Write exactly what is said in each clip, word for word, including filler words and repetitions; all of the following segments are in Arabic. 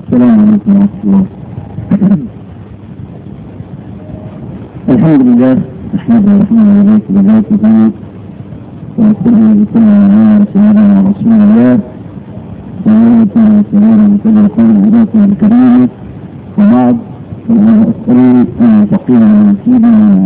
السلام عليكم ورحمة الله. الحمد لله نحمده ونستعينه ونستغفره ونستهديه بكل ما سيدنا رسول الله وعلى آله وصحبه وسلم الكريم. وبعد فأنا أسأل أن تقيم من سيدنا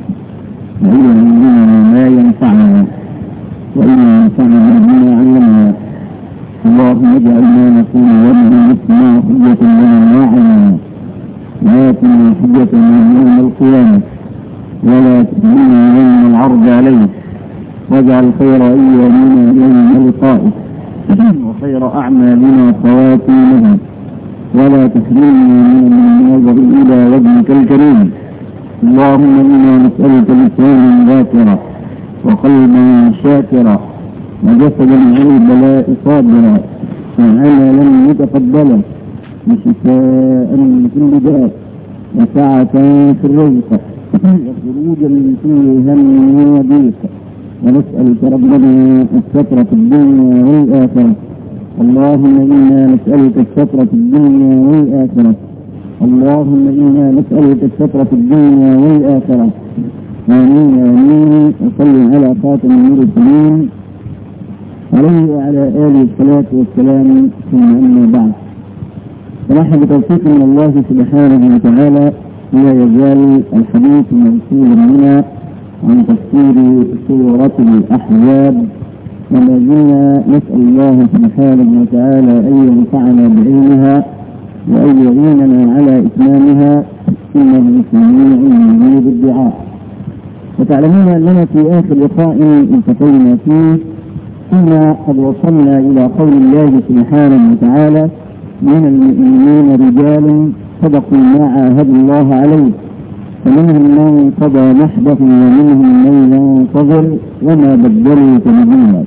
وإلى ما ينفعنا وإلى ينفعنا بما علمنا. اللهم اجعل ما نقول ومن مثلنا حجة لنا ما علمنا لا تكن حجة لنا يوم القيامة ولا تحملنا يوم العرض عليه، واجعل خير أيامنا يوم لقائك وخير أعمالنا خواتيمها، ولا تحرمنا من النظر إلى وجهك الكريم. اللهم إنا نسألك لسانا ذاكرا وقلبا شاكرا وجسدا على البلاء صابرا وعملا متقبلا وشفاء من كل داء وسعة في الرزق وخروجا من كل هم وضيق. ونسألك ربنا الستر في الدنيا والآخرة. اللهم إنا نسألك الستر في الدنيا والآخرة. اللهم إنا نسألك الستر في الدنيا والآخرة. آمين آمين. وصل على خاتم المرسلين عليه وعلى آله الصلاة والسلام، ثم أما بعد. فنحن بتوفيق من الله سبحانه وتعالى لا يزال الحديث موصولا منا عن تفسير سورة الأحزاب، وما زلنا نسأل الله سبحانه وتعالى أن ينفعنا بعلمها وأن يعيننا على إتمامها، إنه سميع مجيب الدعاء. وتعلمون أننا في آخر لقاء التقينا فيه كنا قد وصلنا إلى قول الله سبحانه وتعالى: من المؤمنين رجال صدقوا ما عاهدوا الله عليه فمنهم من قضى نحبه ومنهم من ينتظر وما بدلوا تبديلا.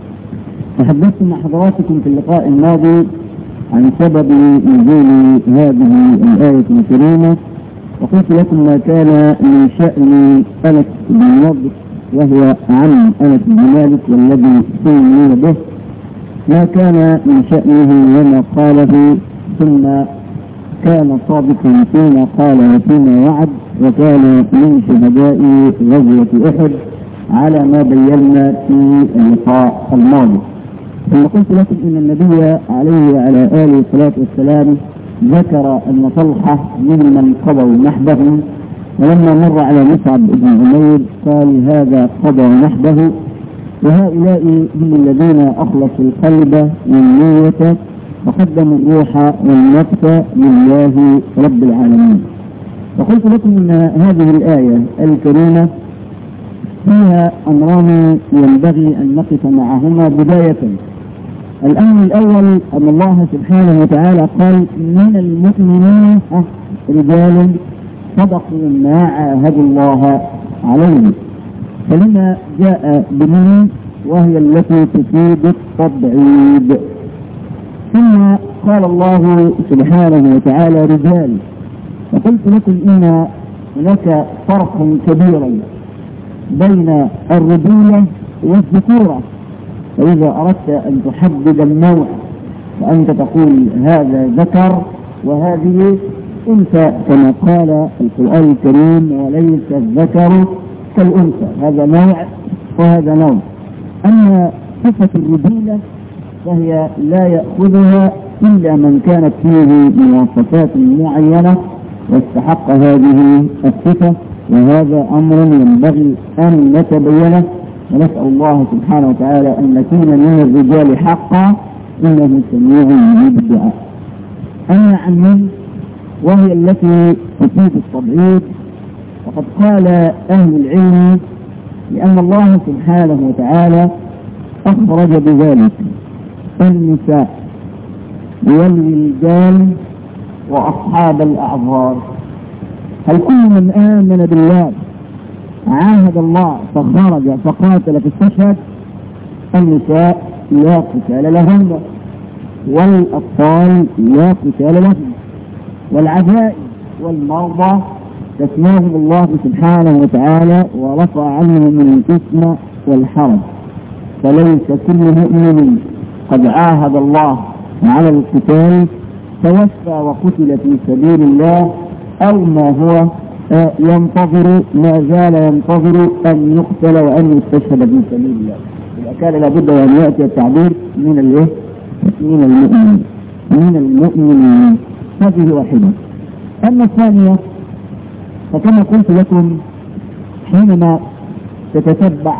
تحدثت مع حضراتكم في اللقاء الماضي عن سبب نزول هذه الآية الكريمة، وقلت لكم ما كان من شأن أنس بن نضر وهو عم أنس بن مالك والذي سمي به، ما كان من شأنه وما قاله، ثم كان صادقا فيما قال وفيما وعد، وكان من شهداء غزوة أحد على ما بينا في اللقاء الماضي. ثم قلت لكم إن النبي عليه وعلى آله الصلاة والسلام ذكر أن طلحة ممن قضوا نحبه، ولما مر على مصعب بن عمير قال: هذا قضى نحبه. وهؤلاء هم الذين أخلصوا القلب والنية وقدموا الروح والنفس لله رب العالمين. وقلت لكم أن هذه الآية الكريمة فيها أمران ينبغي أن نقف معهما بداية. الأمر الأول أن الله سبحانه وتعالى قال: من المؤمنين رجال صدقوا ما عاهدوا الله عليه، فلما جاء بمن وهي التي تفيد التبعيد. ثم قال الله سبحانه وتعالى رجال، وقلت لكم إن هناك فرق كبير بين الرجولة والذكورة. فإذا أردت أن تحدد النوع فأنت تقول هذا ذكر وهذه أنثى، كما قال القرآن الكريم: وليس الذكر كالأنثى، هذا نوع وهذا نوع. أما صفة الرجولة فهي لا يأخذها إلا من كانت فيه مواصفات معينة واستحق هذه الصفة، وهذا أمر ينبغي أن نتبينه، ونسأل الله سبحانه وتعالى أن نكون من الرجال حقا، إنه سميع مجيب الدعاء. أما عن من وهي التي تفيد التبعيد، وقد قال أهل العلم لأن الله سبحانه وتعالى أخرج بذلك النساء والولدان وأصحاب الأعذار. هل كل من آمن بالله عاهد الله فخرج فقاتل في السشهد؟ النساء لا قتال لهن، والأطفال لا قتال لهم، والعجائز والمرضى تسماهم الله سبحانه وتعالى ورفع عنهم الإثم والحرج. فليس كل مؤمن قد عاهد الله على القتال توفى وقتل في سبيل الله، أو ما هو ينتظر ما زال ينتظر أن يقتل وأن يستشهد في سبيل الله. إذا كان لابد أن يأتي التعبير من الإيه؟ من المؤمن من المؤمنين. هذه واحدة. أما الثانية فكما قلت لكم حينما تتتبع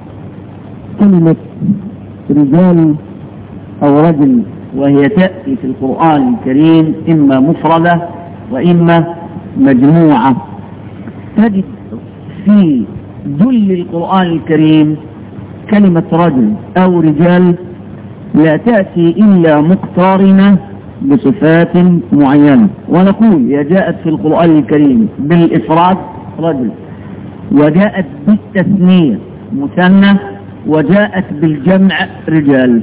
كلمة رجال أو رجل وهي تأتي في القرآن الكريم إما مفردة وإما مجموعة، تجد في جل القرآن الكريم كلمة رجل أو رجال لا تأتي إلا مقترنة بصفات معينة. ونقول هي جاءت في القرآن الكريم بالإفراد رجل، وجاءت بالتثنية مثنى، وجاءت بالجمع رجال.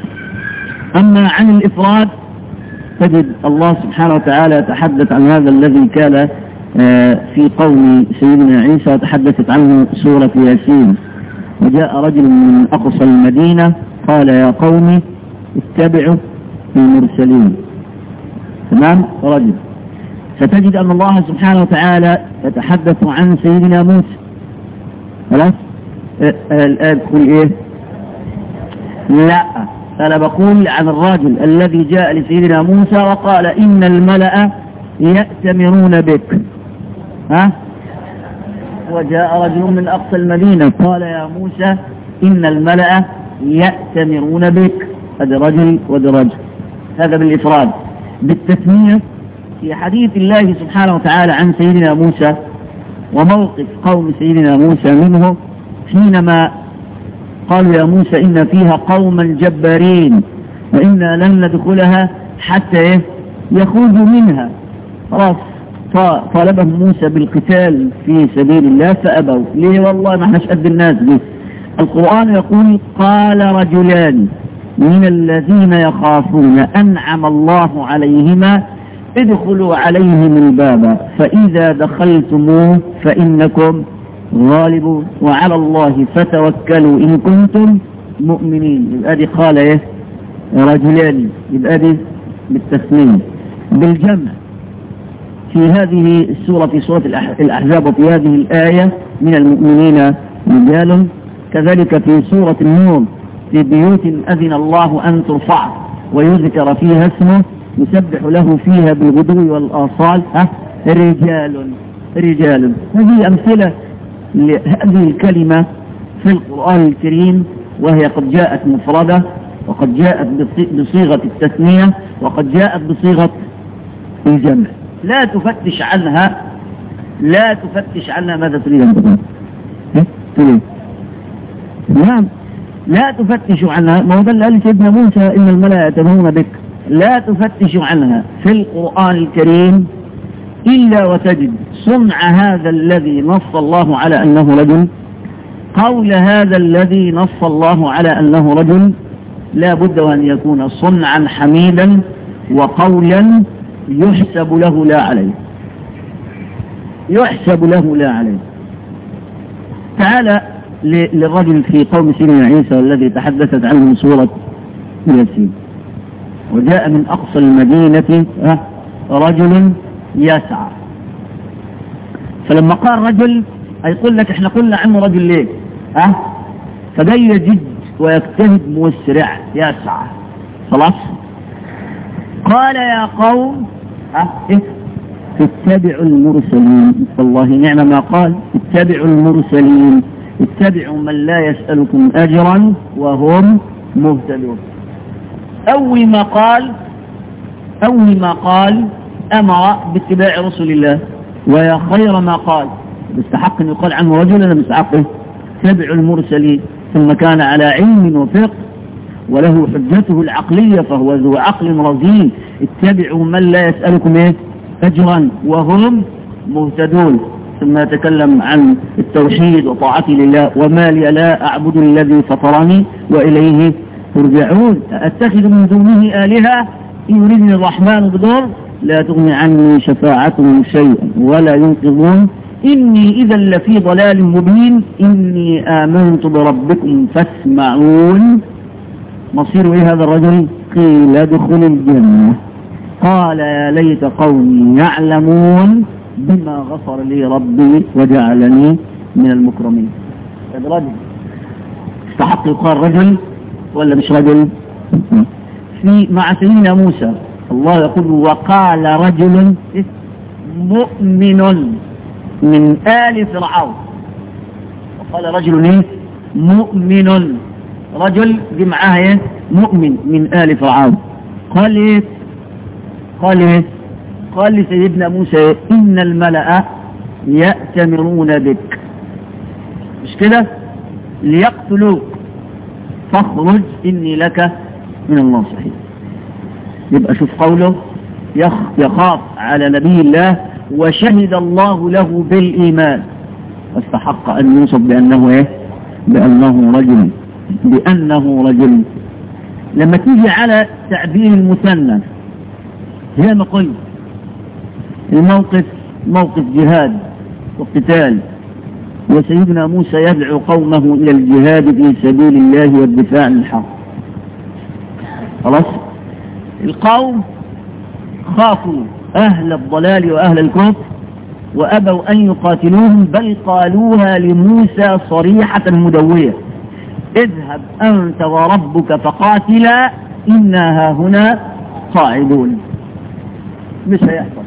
أما عن الإفراد تجد الله سبحانه وتعالى تحدث عن هذا الذي كان في قوم سيدنا عيسى، تحدثت عنه سورة ياسين. وجاء رجل من أقصى المدينة قال يا قوم اتبعوا المرسلين. تمام؟ رجل. فتجد أن الله سبحانه وتعالى يتحدث عن سيدنا موسى. خلاص؟ الآن تقول إيه؟ لا، أنا بقول عن الرجل الذي جاء لسيدنا موسى وقال إن الملأ يأتمرون بك. ها؟ وجاء رجل من أقصى المدينة قال يا موسى إن الملأ يأتمرون بك. هذا رجل وهذا رجل. هذا بالإفراد. بالتثنية في حديث الله سبحانه وتعالى عن سيدنا موسى وموقف قوم سيدنا موسى منه حينما قالوا يا موسى إن فيها قوما جبارين وإنا لن ندخلها حتى يخرجوا منها. خلاص طالبهم موسى بالقتال في سبيل الله فأبوا. ليه؟ والله ما احناش قد الناس دي. القرآن يقول قال رجلان من الذين يخافون أنعم الله عليهما ادخلوا عليهم الباب فإذا دخلتموه فإنكم غالبون وعلى الله فتوكلوا إن كنتم مؤمنين. يبقى دي قال ايه؟ رجلان. يبقى دي بالتسليم. بالجمع في هذه السورة في سورة الأحزاب وفي هذه الآية من المؤمنين رجال. كذلك في سورة النور في بيوت أذن الله أن ترفع ويذكر فيها اسمه يسبح له فيها بالغدو والآصال رجال رجال. هذه أمثلة لهذه الكلمة في القرآن الكريم، وهي قد جاءت مفردة وقد جاءت بصيغة التثنية وقد جاءت بصيغة الجمع. لا تفتش عنها لا تفتش عنها ماذا تريد أن تقول؟ نعم، لا تفتش عنها. ما هو ده اللي قال سيدنا موسى إن الملأ يأتمرون بك. لا تفتش عنها في القرآن الكريم إلا وتجد صنع هذا الذي نص الله على أنه رجل، قول هذا الذي نص الله على أنه رجل، لا بد وأن يكون صنعا حميدا وقولا يحسب له لا عليه يحسب له لا عليه. تعالى للرجل في قوم سيدنا عيسى الذي تحدثت عنه سورة ياسين. وجاء من أقصى المدينة رجل يسعى. فلما قال رجل هيقول لك احنا قلنا عنه رجل ليه؟ ها؟ فجاي يجد ويجتهد مسرع يسعى. خلاص؟ قال يا قوم ها إيه؟ اتبعوا المرسلين. والله نعم ما قال، اتبعوا المرسلين، اتبعوا من لا يسألكم أجرا وهم مهتدون. أول ما قال أول ما قال أمر باتباع رسل الله، ويا خير ما قال بيستحق أن يقال عنه رجل أنا بيستحقه اتبعوا المرسلين. ثم كان على علم وفقه وله حجته العقلية فهو ذو عقل رزين. اتبعوا من لا يسألكم إيه؟ أجرا وهم مهتدون. ثم يتكلم عن التوحيد وطاعته لله. وما لي لا أعبد الذي فطرني وإليه ترجعون. أتخذ من دونه آلهة إن يريدني الرحمن بضر لا تغني عني شفاعتهم شيئا ولا ينقذون إني إذا لفي ضلال مبين إني آمنت بربكم فاسمعون. مصير إيه هذا الرجل؟ قيل ادخل الجنة. قال يا ليت قومي يعلمون بما غفر لي ربي وجعلني من المكرمين. هذا رجل استحق يقال رجل ولا مش رجل؟ في مع سيدنا موسى الله يقول وقال رجل مؤمن من آل فرعون. وقال رجل ايه؟ مؤمن. رجل دي معاها ايه؟ مؤمن من آل فرعون. قال ايه؟ قال ايه؟ قال لسيدنا موسى إن الملأ يأتمرون بك مش كده ليقتلوك فاخرج إني لك من الناصحين. يبقى شوف قوله يخاف على نبي الله وشهد الله له بالإيمان واستحق أن يوصف بأنه إيه؟ بأنه رجل بأنه رجل. لما تيجي على تعبير المثنى هي ما قلت الموقف موقف جهاد وقتال وسيدنا موسى يدعو قومه إلى الجهاد في سبيل الله والدفاع عن الحق. خلاص القوم خافوا أهل الضلال وأهل الكفر وأبوا أن يقاتلوهم بل قالوها لموسى صريحة مدوية اذهب أنت وربك فقاتلا إنا هنا قاعدون. مش هيحصل.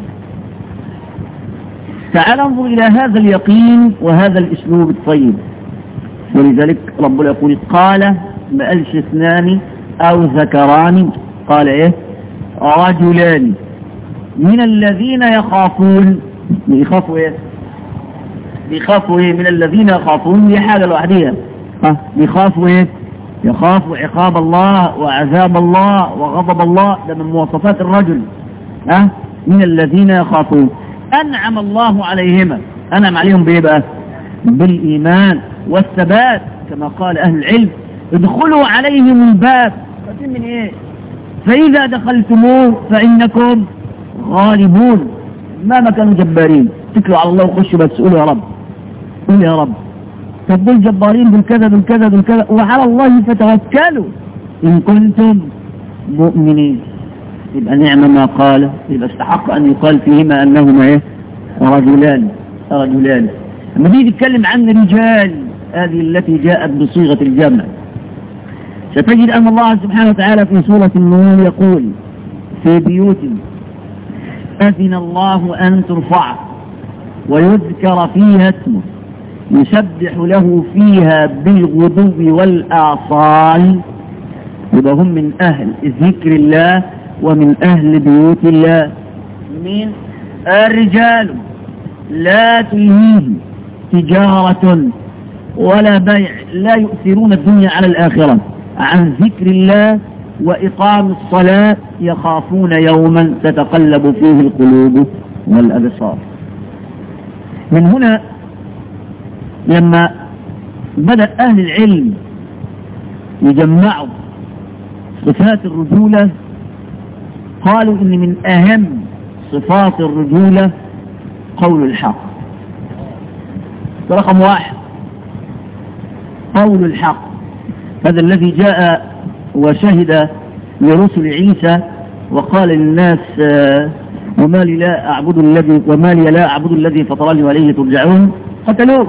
تعال انظر إلى هذا اليقين وهذا الأسلوب الطيب. ولذلك ربنا يقول قال ما قالش اثنان أو ذكران قال إيه رجلان من الذين يخافون. بيخافوا إيه بيخافوا إيه من الذين يخافون دي حاجة لوحديها. ها بيخافوا إيه يخافوا عقاب الله وعذاب الله وغضب الله. ده من مواصفات الرجل. ها من الذين يخافون أنعم الله عليهما. أنعم عليهم بإيه بقى بالإيمان والثبات كما قال أهل العلم ادخلوا عليهم الباب من إيه فإذا دخلتموه فإنكم غالبون. ما كانوا جبارين تكلوا على الله وخشوا بس قولوا يا رب قولوا يا رب. طب دول جبارين دول كذا دول كذا دول كذا وعلى الله فتوكلوا إن كنتم مؤمنين. يبقى نعم ما قال. يبقى استحق أن يقال فيهما أنهما إيه رجلان رجلان. لما دي تتكلم عن رجال هذه التي جاءت بصيغة الجمع ستجد أن الله سبحانه وتعالى في سورة النور يقول في بيوت أذن الله أن ترفع ويذكر فيها اسمه يسبح له فيها بالغدو والآصال. يبقى هم من أهل ذكر الله ومن أهل بيوت الله. من الرجال لا تلهيهم تجارة ولا بيع لا يؤثرون الدنيا على الآخرة عن ذكر الله وإقام الصلاة يخافون يوما تتقلب فيه القلوب والأبصار. من هنا لما بدأ أهل العلم يجمعوا صفات الرجولة قالوا إن من أهم صفات الرجولة قول الحق. رقم واحد قول الحق. هذا الذي جاء وشهد لرسل عيسى وقال للناس وما لي لا أعبد الذي وما لي لا أعبد الذي فطرني وإليه ترجعون. قتلوه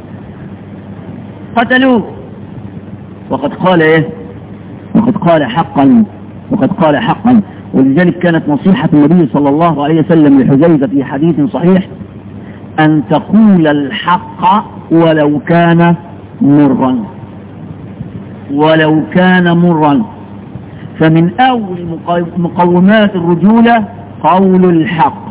قتلوه وقد قال إيه وقد قال حقا وقد قال حقا. ولذلك كانت نصيحة النبي صلى الله عليه وسلم لحذيفة في حديث صحيح أن تقول الحق ولو كان مرا ولو كان مرا. فمن أول مقومات الرجولة قول الحق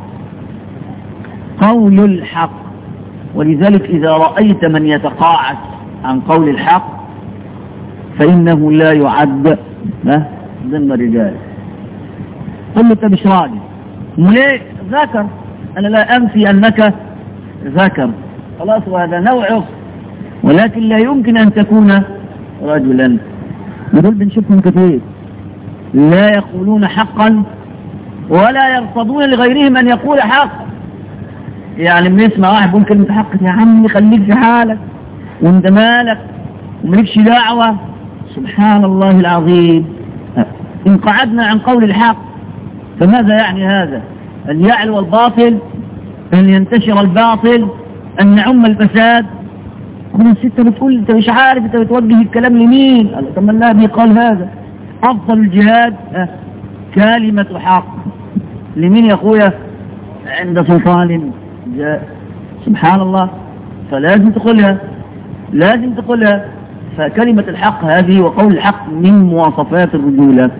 قول الحق. ولذلك إذا رأيت من يتقاعس عن قول الحق فإنه لا يعد ضمن الرجال. قل له انت مش راجل ليه ذكر. أنا لا أنفي أنك ذكر خلاص وهذا نوعه ولكن لا يمكن أن تكون رجلا. ودول بنشوفهم كثير لا يقولون حقا ولا يرتضون لغيرهم أن يقول حق. يعني من يسمع واحد يقول كلمة حق يا عمي خليك في حالك وانت مالك وملكش دعوة. سبحان الله العظيم. إن قعدنا عن قول الحق فماذا يعني هذا؟ أن يعلو الباطل، أن ينتشر الباطل، أن يعم الفساد. كل ستة بتقول أنت مش عارف، أنت بتوجه الكلام لمين؟ طب ما النبي قال هذا أفضل الجهاد أه كلمة حق. لمين يا أخويا؟ عند سلطان جاء. سبحان الله. فلازم تقولها، لازم تقولها. فكلمة الحق هذه وقول الحق من مواصفات الرجولة،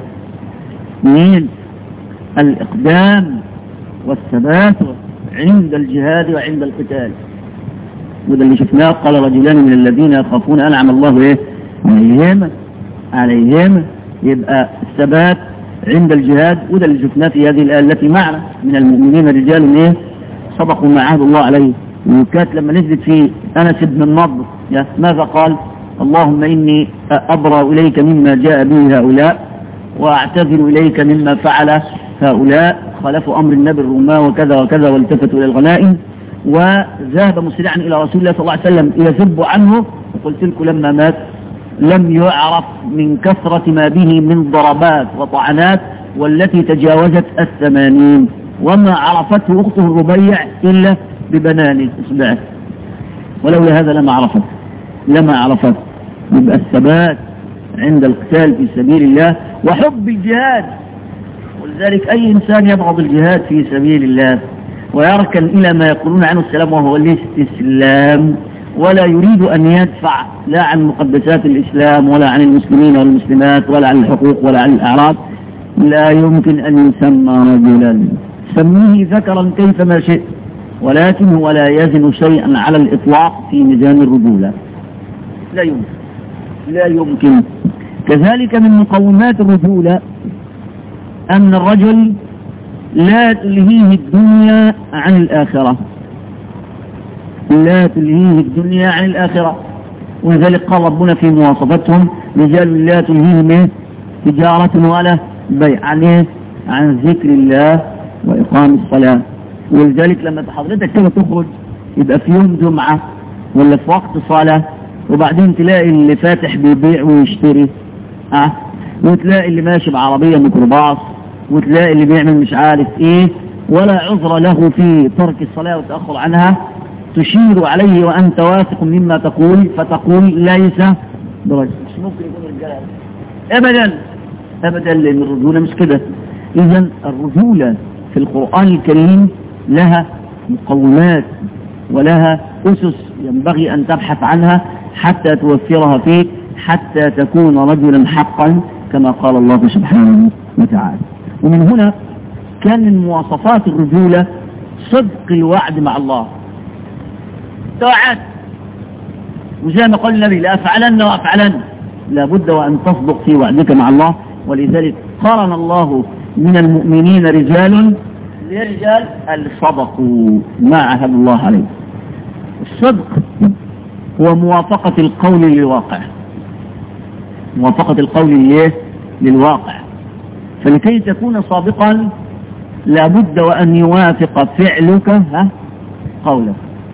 من الإقدام والثبات عند الجهاد وعند القتال. وده اللي شفناه، قال رجلان من الذين يخافون أنعم الله إيه عليهم عليهم يبقى الثبات عند الجهاد. وده اللي شفناه في هذه الآية التي معنا، من المؤمنين رجال إيه صدقوا ما عهد الله عليه. وكانت لما نزلت في أنس بن النضر ماذا قال؟ اللهم إني أبرأ إليك مما جاء به هؤلاء وأعتذر إليك مما فعل هؤلاء، خالفوا أمر النبي الرماة وكذا وكذا والتفتوا إلى الغنائم. وذهب مسرعا إلى رسول الله صلى الله عليه وسلم يذب عنه، وقلت لكم لما مات لم يعرف من كثرة ما به من ضربات وطعنات، والتي تجاوزت الثمانين، وما عرفته أخته الربيع إلا ببنانه إصبعه، ولولا هذا لما عرفت لما عرفت. يبقى الثبات عند القتال في سبيل الله وحب الجهاد. ولذلك أي إنسان يبغض الجهاد في سبيل الله ويركن إلى ما يقولون عنه السلام وهو الاستسلام، ولا يريد أن يدفع لا عن مقدسات الإسلام ولا عن المسلمين والمسلمات ولا عن الحقوق ولا عن الأعراض، لا يمكن أن يسمى رجلا. سميه ذكرا كيفما شئت، ولكن هو لا يزن شيئا على الإطلاق في ميزان الرجولة. لا يمكن لا يمكن. كذلك من مقومات الرجولة أن الرجل لا تلهيه الدنيا عن الآخرة، لا تلهيه الدنيا عن الآخرة. ولذلك قال ربنا في مواصفتهم رجال لا تلهيهم تجارة ولا بيع عن عن ذكر الله وإقام الصلاة. ولذلك لما حضرتك كده تخرج يبقى في يوم جمعة ولا في وقت صلاة، وبعدين تلاقي اللي فاتح بيبيع ويشتري اه وتلاقي اللي ماشي بعربية ميكروباص، وتلاقي اللي بيعمل مش عارف ايه، ولا عذر له في ترك الصلاة والتأخر عنها، تشير عليه وأنت واثق مما تقول فتقول ليس برجل. مش ممكن يكون رجال أبدا أبدا، لأن الرجولة مش كده. إذن الرجولة في القرآن الكريم لها مقومات ولها أسس ينبغي أن تبحث عنها حتى توفرها فيك، حتى تكون رجلا حقا كما قال الله سبحانه وتعالى. ومن هنا كان من مواصفات الرجولة صدق الوعد مع الله. توعد وزي ما قال النبي لأفعلن وأفعلن، لابد وأن تصدق في وعدك مع الله. ولذلك قارن الله من المؤمنين رجال لرجال صدقوا ما عهد الله عليه. الصدق هو موافقة القول للواقع، موافقة القول للواقع. فلكي تكون صادقا لابد وأن يوافق فعلك ها قولك.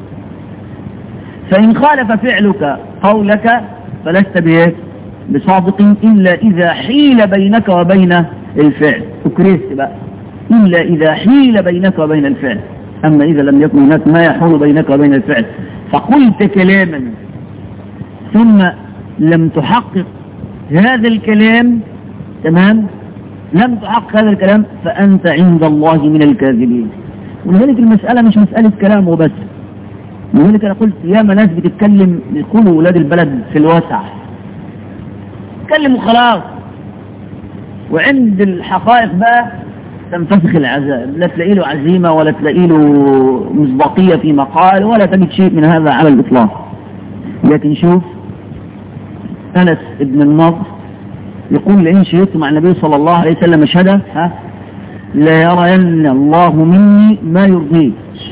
فإن خالف فعلك قولك فلست به بصادق إلا إذا حيل بينك وبين الفعل. أكرهت بقى إلا إذا حيل بينك وبين الفعل. أما إذا لم يكن هناك ما يحول بينك وبين الفعل فقلت كلاما ثم لم تحقق هذا الكلام، تمام، لم تحقق هذا الكلام فأنت عند الله من الكاذبين. ولذلك المسألة مش مسألة كلام وبس. ولذلك أنا قلت يا ناس بتتكلم يقولوا أولاد البلد في الواسع، تكلموا خلاص، وعند الحقائق بقى تنفسخ العزائم، لا تلاقي له عزيمة ولا تلاقي له مصداقية في مقال ولا تجد شيء من هذا على الإطلاق. لكن شوف أنس ابن النضر يقول لئن شهدت مع النبي صلى الله عليه وسلم مشهدا ها لا يرين الله مني ما يرضيه.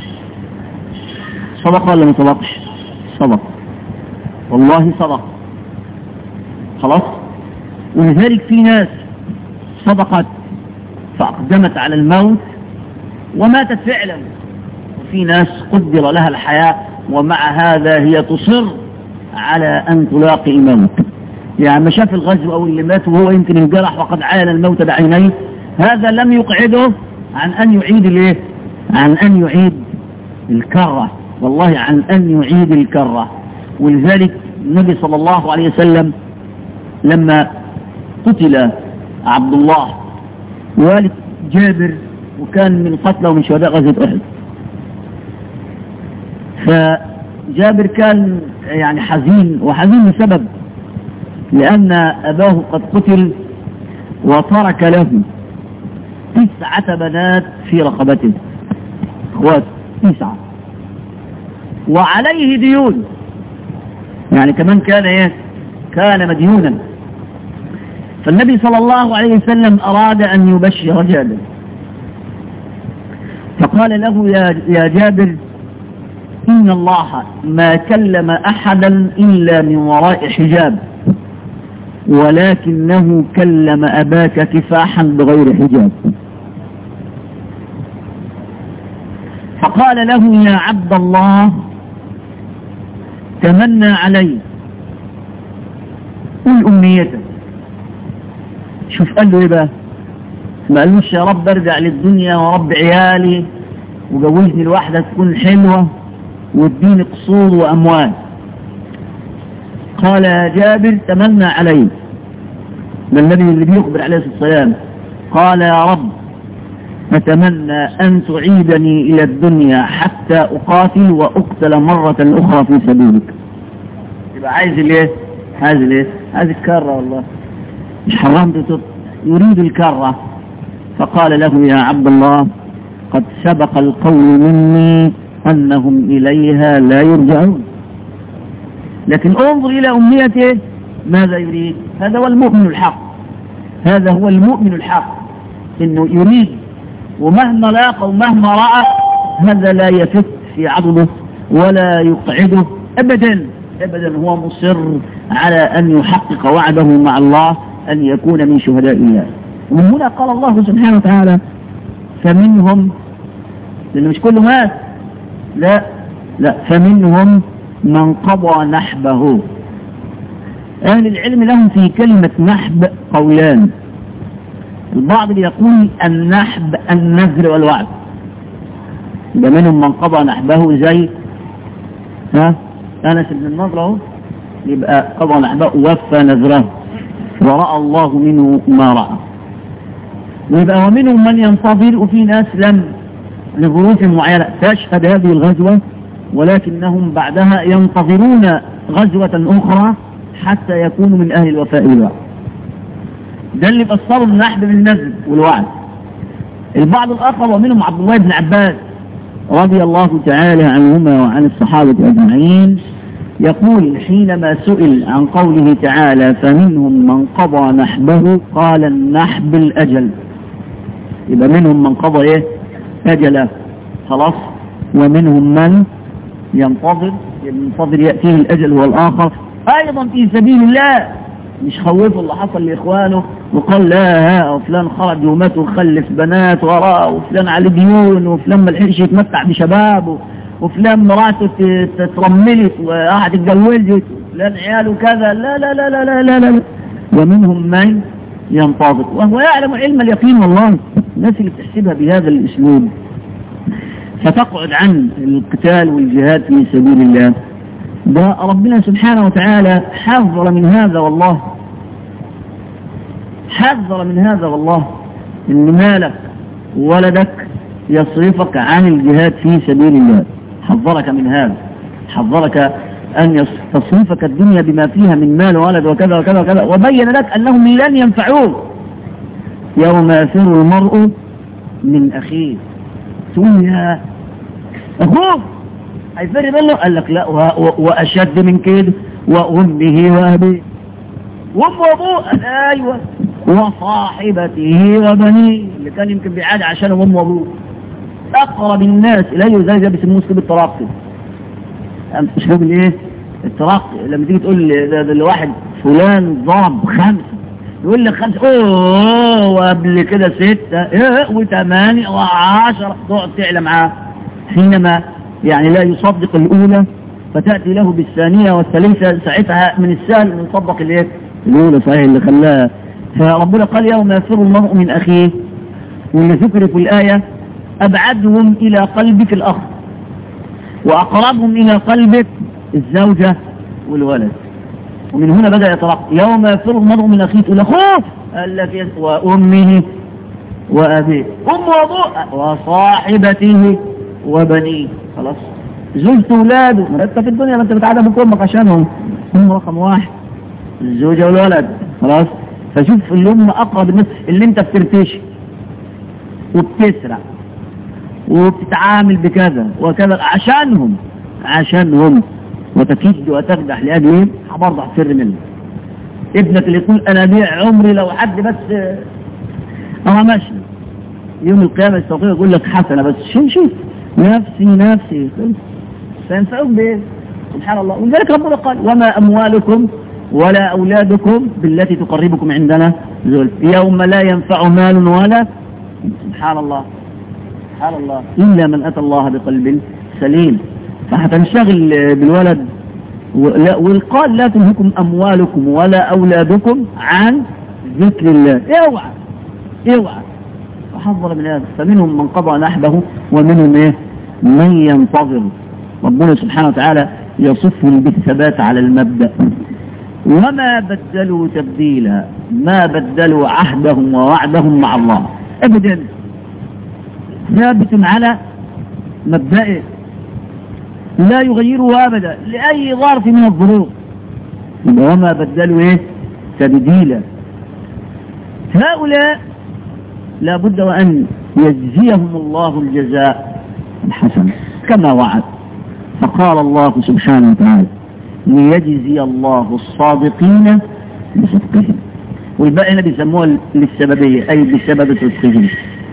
صدق ولا ما صدقش؟ صدق والله صدق. خلاص. ولذلك في ناس صدقت فأقدمت على الموت وماتت فعلا، وفي ناس قدر لها الحياة ومع هذا هي تصر على أن تلاقي الموت. يعني ما شاف الغزو أو اللي مات وهو يمكن انجرح وقد عاين الموت بعينيه هذا لم يقعده عن أن يعيد الايه عن أن يعيد الكرة، والله عن أن يعيد الكرة. ولذلك النبي صلى الله عليه وسلم لما قتل عبد الله والد جابر وكان من قتله ومن شهداء غزوة أحد، فجابر كان يعني حزين، وحزين لسبب لأن أباه قد قتل وترك له تسعة بنات في رقبته، اخوات تسعة، وعليه ديون، يعني كمان كان ايه كان مديونا. فالنبي صلى الله عليه وسلم أراد أن يبشر جابر، فقال له يا, يا جابر إن الله ما كلم أحدا إلا من وراء حجاب، ولكنه كلم أباك كفاحا بغير حجاب. فقال له يا عبد الله تمنى علي، قل أمنيتك. شوف قال له ايه بقى، ما قالوش يا رب ارجع للدنيا ورب عيالي وجوزني الواحدة تكون حلوة واديني قصور وأموال. قال يا جابر تمنى علي، ده النبي اللي بيخبر عليه الصلاة والسلام، قال يا رب أتمنى أن تعيدني إلى الدنيا حتى أقاتل وأقتل مرة أخرى في سبيلك. يبقى عايز الايه عايز الايه عايز الكرة، والله مش حرام تطب، يريد الكرة. فقال له يا عبد الله قد سبق القول مني أنهم إليها لا يرجعون، لكن انظر إلى أمنيته ماذا يريد. هذا هو المؤمن الحق، هذا هو المؤمن الحق، إنه يريد ومهما لاقى ومهما رأى هذا لا يفت في عضله ولا يقعده أبدا أبدا، هو مصر على أن يحقق وعده مع الله أن يكون من شهداء الله. ومن هنا قال الله سبحانه وتعالى فمنهم، لأنه مش كله مات، لا لا فمنهم من قضى نحبه. أهل العلم لهم في كلمة نحب قولان، البعض يقول النحب النذر والوعد، يبقى منهم من قضى نحبه زي ها أنس بن النضر، يبقى قضى نحبه ووفى نذره ورأى الله منه ما رأى. ويبقى ومنهم من ينتظر، وفي ناس لم لظروف معينة تشهد هذه الغزوة ولكنهم بعدها ينتظرون غزوة أخرى حتى يكونوا من أهل الوفاء بالوعد. ده اللي فسروا النحب بالنذر والوعد. البعض الآخر ومنهم عبد الله بن عباس رضي الله تعالى عنهما وعن الصحابة أجمعين يقول حينما سئل عن قوله تعالى فمنهم من قضى نحبه قال النحب الأجل، يبقى منهم من قضى ايه أجله خلاص، ومنهم من ينتظر ينتظر يأتيه الأجل والآخر أيضا في سبيل الله، مش خوفه اللي حصل لإخوانه وقال لا وفلان خرج ومات وخلف بنات وراه وفلان عليه ديون وفلان ملحقش يتمتع بشبابه وفلان مراته تترملت وقعد اتجوزت وفلان عياله كذا، لا لا لا لا لا لا لا. ومنهم من ينتظر وهو يعلم علم اليقين. والله الناس اللي بتحسبها بهذا الاسلوب فتقعد عن القتال والجهاد في سبيل الله، ده ربنا سبحانه وتعالى حذر من هذا، والله حذر من هذا والله، ان مالك ولدك يصرفك عن الجهاد في سبيل الله، حذرك من هذا، حذرك أن تصرفك الدنيا بما فيها من مال وولد وكذا وكذا وكذا، وبين لك أنهم لن ينفعوك يوم يفر المرء من أخيه. تقول يا أخوه هيفر منه، قال لك لا وأشد من كده وأمه وأبيه وأم وأبوه، أيوة وصاحبته وبنيه اللي كان يمكن بيعاد عشان أم وأبوه، أقرب الناس إليه زي ده بيسموه اسلوب التراقي. اسلوب الايه التراقي، لما تيجي تقول لواحد فلان ضرب خمسة يقول لك خمسة اوه وقبل كده ستة ايه وثمانية وعشرة، تقعد تعلى معاه، حينما يعني لا يصدق الأولى فتأتي له بالثانية والثالثة، ساعتها من السهل أن يصدق الايه الأولى صحيح اللي خلاها. فربنا قال يوم يفر المرء من أخيه واللي ذكر في الآية أبعدهم إلى قلبك الأخ وأقربهم إلى قلبك الزوجة والولد. ومن هنا بدأ يترقى يوم يفر المرء من أخيه تقول أخوه قال لك وأمه وأبيه أم وأبوه وصاحبته وبنيه. خلاص زوجته ولاده ما انت في الدنيا ما انت بتعدى بكمك عشانهم هم رقم واحد الزوجة والولد. خلاص فشوف اللي هم أقرب الناس اللي انت بترتشي وبتسرع وبتتعامل بكذا وكذا عشانهم عشانهم وتكيد وتخدع لأجلهم برضه سر منه. ابنك اللي يقول أنا بيع عمري لو حد بس أنا ماشي يوم القيامة يستطيع يقول لك حسنة بس شوف شوف نفسي نفسي سينفعوك بإيه سبحان الله. ولذلك ربنا قال وما أموالكم ولا أولادكم بالتي تقربكم عندنا زلف يوم لا ينفع مال ولا سبحان الله سبحان الله إلا من أتى الله بقلب سليم. فهتنشغل بالولد والقال لا تلهكم أموالكم ولا أولادكم عن ذكر الله. اوعى اوعى وحضر من هذا. فمنهم من قضى نحبه ومنهم ايه من ينتظر. ربنا سبحانه وتعالى يصفهم بالثبات على المبدأ وما بدلوا تبديلا ما بدلوا عهدهم ووعدهم مع الله أبدا ثابت على مبدأه لا يغيره أبدا لأي ظرف من الظروف. وما بدلوا إيه تبديلا. هؤلاء لا بد وأن يجزيهم الله الجزاء الحسن كما وعد. فقال الله سبحانه وتعالى ليجزي الله الصادقين بصدقهم. والباقي هنا بيسموها للسببية أي بسبب صدقهم.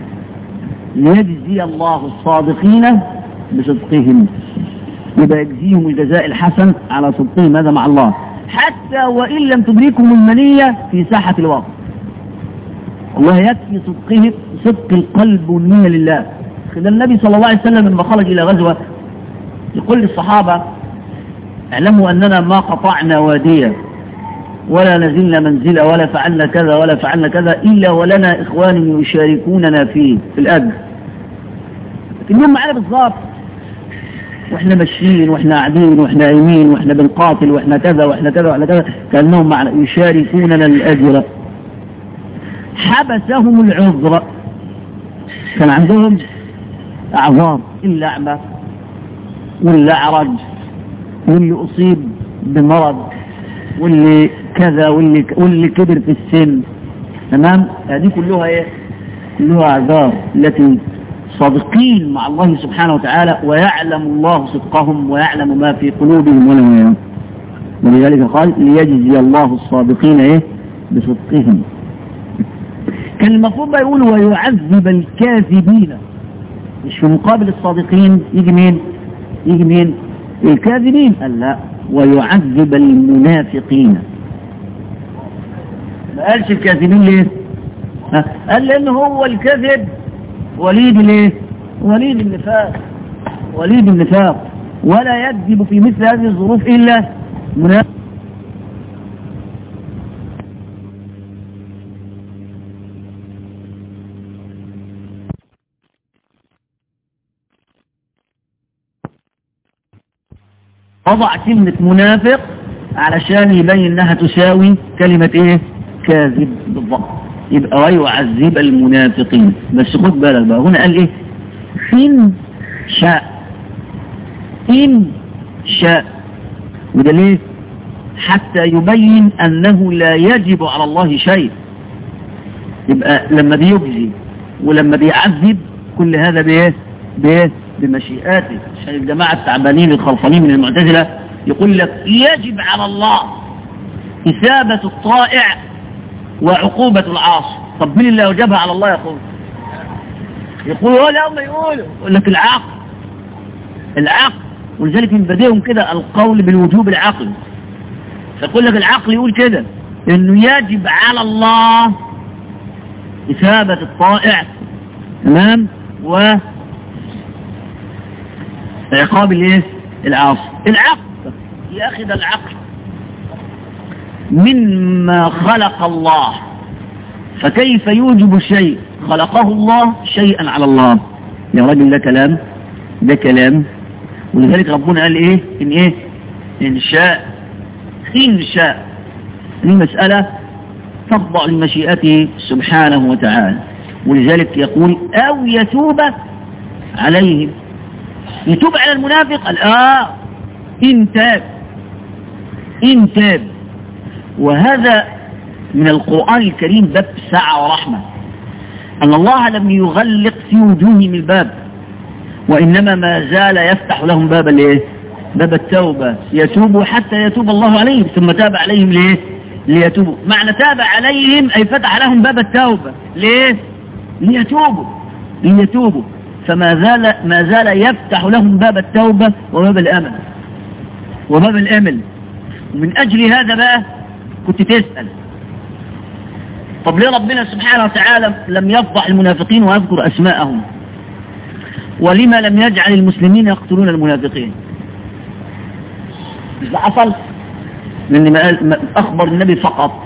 ليجزي الله الصادقين بصدقهم يبقى يجزيهم الجزاء الحسن على صدقهم هذا مع الله حتى وإن لم تدركهم المنية في ساحة الواقع. الله يكفي صدقهم صدق القلب والنية لله. النبي صلى الله عليه وسلم لما خرج إلى غزوة يقول للصحابة اعلموا أننا ما قطعنا واديا ولا نزلنا منزلا ولا فعلنا كذا ولا فعلنا كذا إلا ولنا إخوان يشاركوننا فيه في الأجر. لكنهم معنا بالضبط واحنا ماشيين واحنا قاعدين واحنا قايمين واحنا بنقاتل واحنا كذا واحنا كذا واحنا كذا كأنهم معنا يشاركوننا الأجر. حبسهم العذر كان عندهم أعذار الأعمى والأعرج واللي أصيب بمرض واللي كذا واللي واللي كبر في السن. تمام هذه كلها ايه كلها أعذار التي صادقين مع الله سبحانه وتعالى ويعلم الله صدقهم ويعلم ما في قلوبهم ولم يعلم. ولذلك قال ليجزي الله الصادقين ايه بصدقهم. كان المفروض يقول ويعذب الكاذبين مش في مقابل الصادقين يجي مين يجي مين الكاذبين. قال لا ويعذب المنافقين. ما قالش الكاذبين ليه قال لأن هو الكذب وليد ليه وليد النفاق وليد النفاق ولا يكذب في مثل هذه الظروف إلا منافق. وضع كلمة منافق علشان يبين انها تساوي كلمة ايه كاذب بالضبط. يبقى ويعذب المنافقين. بس خد بالك بقى هنا قال ايه إن شاء إن شاء وده ليه حتى يبين انه لا يجب على الله شيء. يبقى لما بيجزي ولما بيعذب كل هذا بايه بايه بمشيئاته. عشان الجماعة التعبانين الخلفانين من المعتزلة يقول لك يجب على الله إثابة الطائع وعقوبة العاصي. طب مين اللي أوجبها على الله يقول يقول ولا هم يقولوا يقول لك العقل العقل. ولذلك من بديهم كده القول بالوجوب العقل. فيقول لك العقل يقول كده انه يجب على الله إثابة الطائع تمام و عقاب الايه العاصي. العقل ياخذ العقل مما خلق الله. فكيف يوجب شيء خلقه الله شيئا على الله. يا راجل ده كلام، ده كلام. ولذلك ربنا قال ايه؟ ان ايه؟ ان شاء، ان شاء. دي مسألة تخضع لمشيئته سبحانه وتعالى. ولذلك يقول او يتوب عليهم. يتوب على المنافق؟ قال اه ان تاب، ان تاب. وهذا من القرآن الكريم باب سعة ورحمة، أن الله لم يغلق في وجوههم الباب، وإنما ما زال يفتح لهم باب الايه؟ باب التوبة. يتوبوا حتى يتوب الله عليهم، ثم تاب عليهم ليه؟ ليتوبوا. معنى تاب عليهم أي فتح لهم باب التوبة. ليه؟ ليتوبوا، ليتوبوا. فما زال ما زال يفتح لهم باب التوبة وباب الأمل، وباب الأمل. ومن أجل هذا بقى كنت تسأل، طب ليه ربنا سبحانه وتعالى لم يفضح المنافقين ويذكر أسماءهم؟ ولما لم يجعل المسلمين يقتلون المنافقين؟ مش ده حصل؟ لأن ما قال أخبر النبي فقط،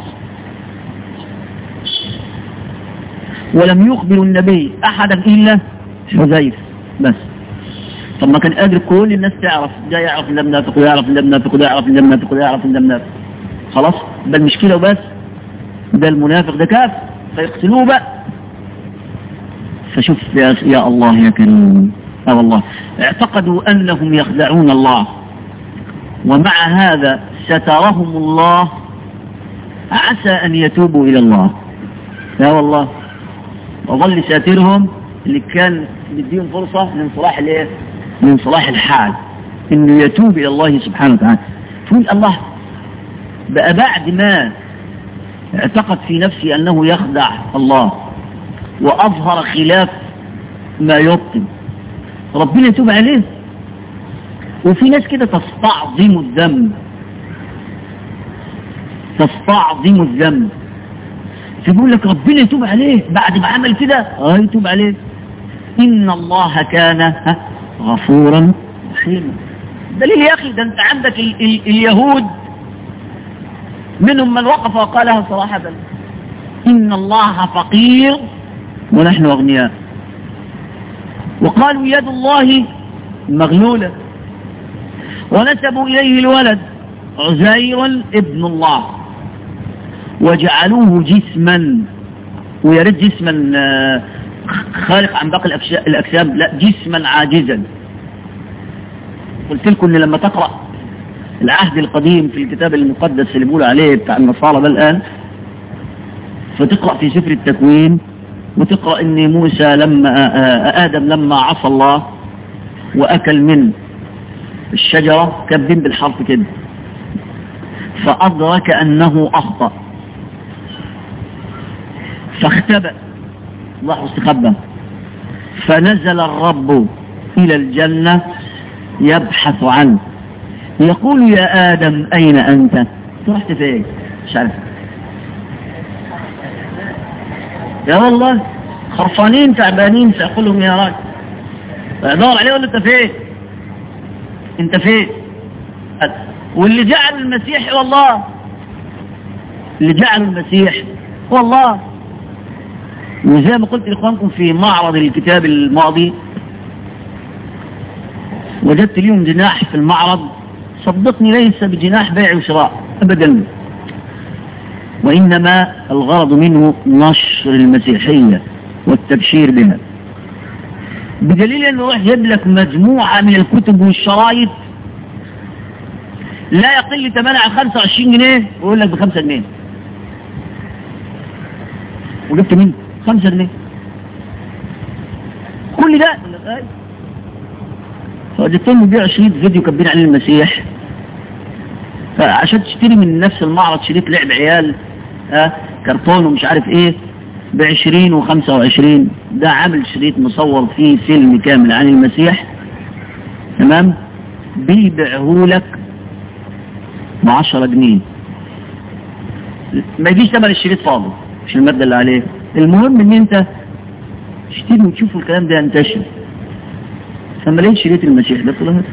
ولم يخبر النبي أحدا إلا حذيفة بس. طب ما كان قادر كل الناس تعرف، ده يعرف إلا منافق، ويعرف إلا منافق، وده يعرف إلا منافق، وده يعرف إلا منافق. خلاص ده المشكلة وبس، ده المنافق ده كاف فيقتلوه بقى. فشوف يا, يا الله يا كريم، اه والله اعتقدوا أنهم يخدعون الله، ومع هذا سترهم الله عسى أن يتوبوا إلى الله. يا والله وظل ساترهم اللي كان يديهم فرصة من صلاح الايه؟ من صلاح الحال انه يتوب الى الله سبحانه وتعالى. تقول الله بقى بعد ما اعتقد في نفسي انه يخدع الله واظهر خلاف ما يبطن، ربنا يتوب عليه. وفي ناس كده تستعظم الذنب، تستعظم الذنب، تقول لك ربنا يتوب عليه بعد ما عمل كده. اه يتوب عليه. إن الله كان غفورا رحيما. دليل يا أخي، ده أنت عندك ال ال اليهود منهم من وقف وقالها صراحة، إن الله فقير ونحن أغنياء، وقالوا يد الله مغلولة، ونسبوا إليه الولد عزير ابن الله، وجعلوه جسما، ويرد جسما خارق عن باقي الأجسام، لا جسما عاجزا. قلت لكم ان لما تقرأ العهد القديم في الكتاب المقدس اللي بيقولوا عليه بتاع النصارى ده الآن، فتقرأ في سفر التكوين وتقرأ ان موسى لما آدم لما عصى الله وأكل من الشجرة كاتبين بالحرف كده، فأدرك أنه أخطأ فاختبأ، الله استخبى، فنزل الرب إلى الجنة يبحث عنه يقول يا آدم أين أنت؟ رحت فين؟ مش عارف. يا والله خرفانين تعبانين سأقولهم يا راجل، فأدور عليه ولا أنت فين؟ أنت فين؟ واللي جعل المسيح والله، اللي جعل المسيح والله. وزي ما قلت لإخوانكم في معرض الكتاب الماضي، وجدت ليهم جناح في المعرض، صدقني ليس بجناح بيع وشراء أبدا، وإنما الغرض منه نشر المسيحية والتبشير بها، بدليل أنه راح يجيب لك مجموعة من الكتب والشرايط لا يقل ثمنها عن خمسة وعشرين جنيه ويقول لك بخمسة جنيه، وجبت منه خمسة جنيه كل ده. فوجدتهم يبيعوا شريط فيديو كاتبين عليه المسيح، فعشان تشتري من نفس المعرض شريط لعب عيال اه كرتون ومش عارف ايه بعشرين وخمسة وعشرين، ده عامل شريط مصور فيه فيلم كامل عن المسيح، تمام، بيبيعهولك بعشرة جنيه، ما يجيش ثمن الشريط فاضي مش المادة اللي عليه. المهم ان انت تشتري وتشوف الكلام ده ينتشر. فما لقيت شريط المسيح ده طلعت